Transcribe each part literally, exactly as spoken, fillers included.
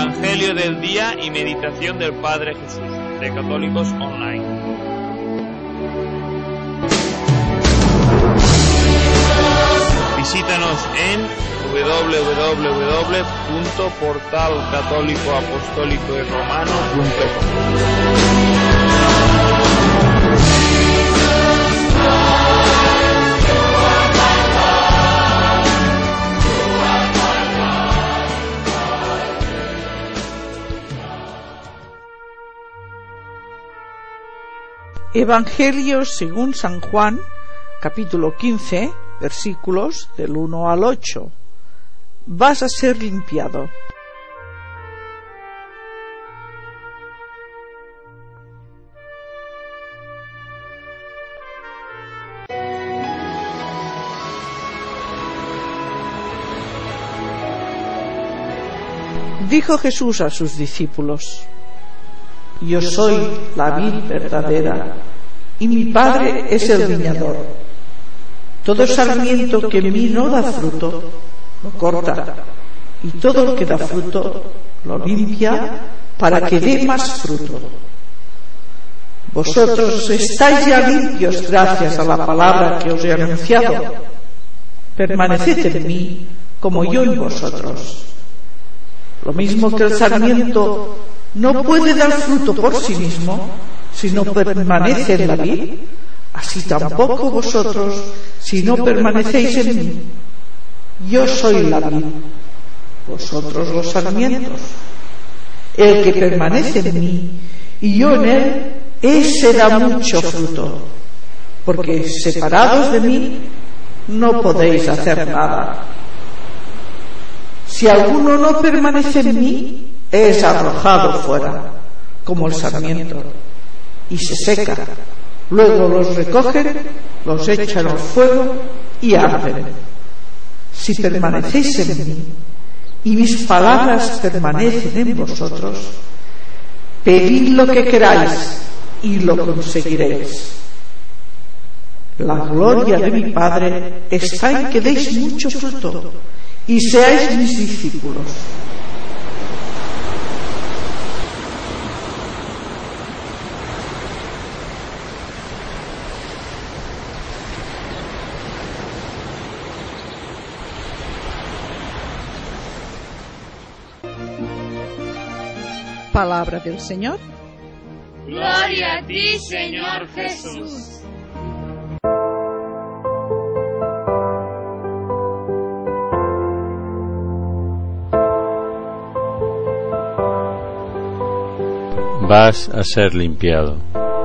Evangelio del día y meditación del Padre Jesús, de Católicos Online. Visítanos en doble u doble u doble u punto portal católico apostólico y romano punto com. Evangelio según San Juan, capítulo quince, versículos del uno al ocho. Vas a ser limpiado. Dijo Jesús a sus discípulos: Yo soy la vid verdadera, y mi Padre es el viñador. Todo sarmiento que en mí no da fruto, lo corta, y todo el que da fruto, lo limpia, para que dé más fruto. Vosotros estáis ya limpios gracias a la palabra que os he anunciado. Permaneced en mí, como yo en vosotros. Lo mismo que el sarmiento no puede dar fruto por sí mismo si no permanece en la vid, así tampoco vosotros si no permanecéis en mí. Yo soy la vid, vosotros los sarmientos. El que permanece en mí y yo en él, ese da mucho fruto, porque separados de mí no podéis hacer nada. Si alguno no permanece en mí, es arrojado fuera, como el sarmiento, y se seca. Luego los recogen, los echan al fuego y arden. Si permanecéis en mí, y mis palabras permanecen en vosotros, pedid lo que queráis, y lo conseguiréis. La gloria de mi Padre está en que deis mucho fruto, y seáis mis discípulos. Palabra del Señor. Gloria a ti, Señor Jesús. Vas a ser limpiado.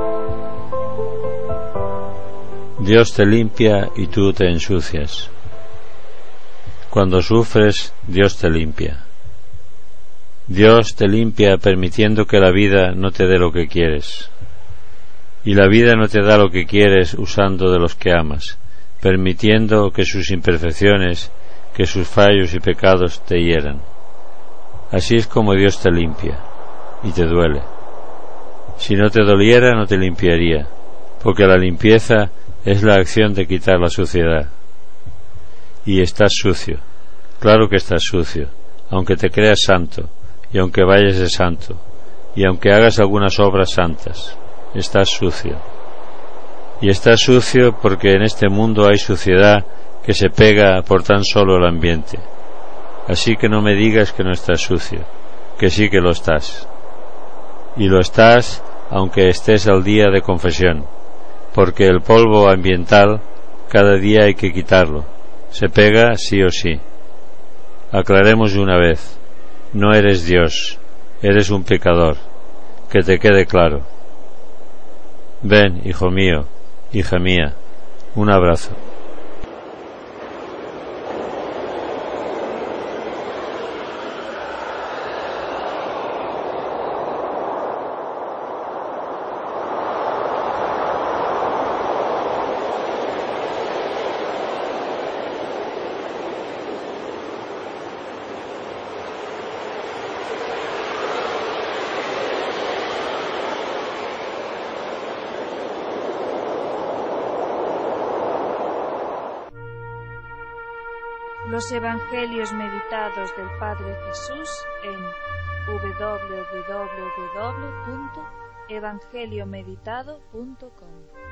Dios te limpia y tú te ensucias. Cuando sufres, Dios te limpia. Dios te limpia permitiendo que la vida no te dé lo que quieres. Y la vida no te da lo que quieres usando de los que amas, permitiendo que sus imperfecciones, que sus fallos y pecados te hieran. Así es como Dios te limpia, y te duele. Si no te doliera, no te limpiaría, porque la limpieza es la acción de quitar la suciedad. Y estás sucio, claro que estás sucio, aunque te creas santo, y aunque vayas de santo, y aunque hagas algunas obras santas, estás sucio. Y estás sucio porque en este mundo hay suciedad que se pega por tan solo el ambiente. Así que no me digas que no estás sucio, que sí que lo estás. Y lo estás aunque estés al día de confesión, porque el polvo ambiental cada día hay que quitarlo, se pega sí o sí. Aclaremos de una vez. No eres Dios, eres un pecador, que te quede claro. Ven, hijo mío, hija mía, un abrazo. Los Evangelios meditados del Padre Jesús en w w w punto evangeliomeditado punto com.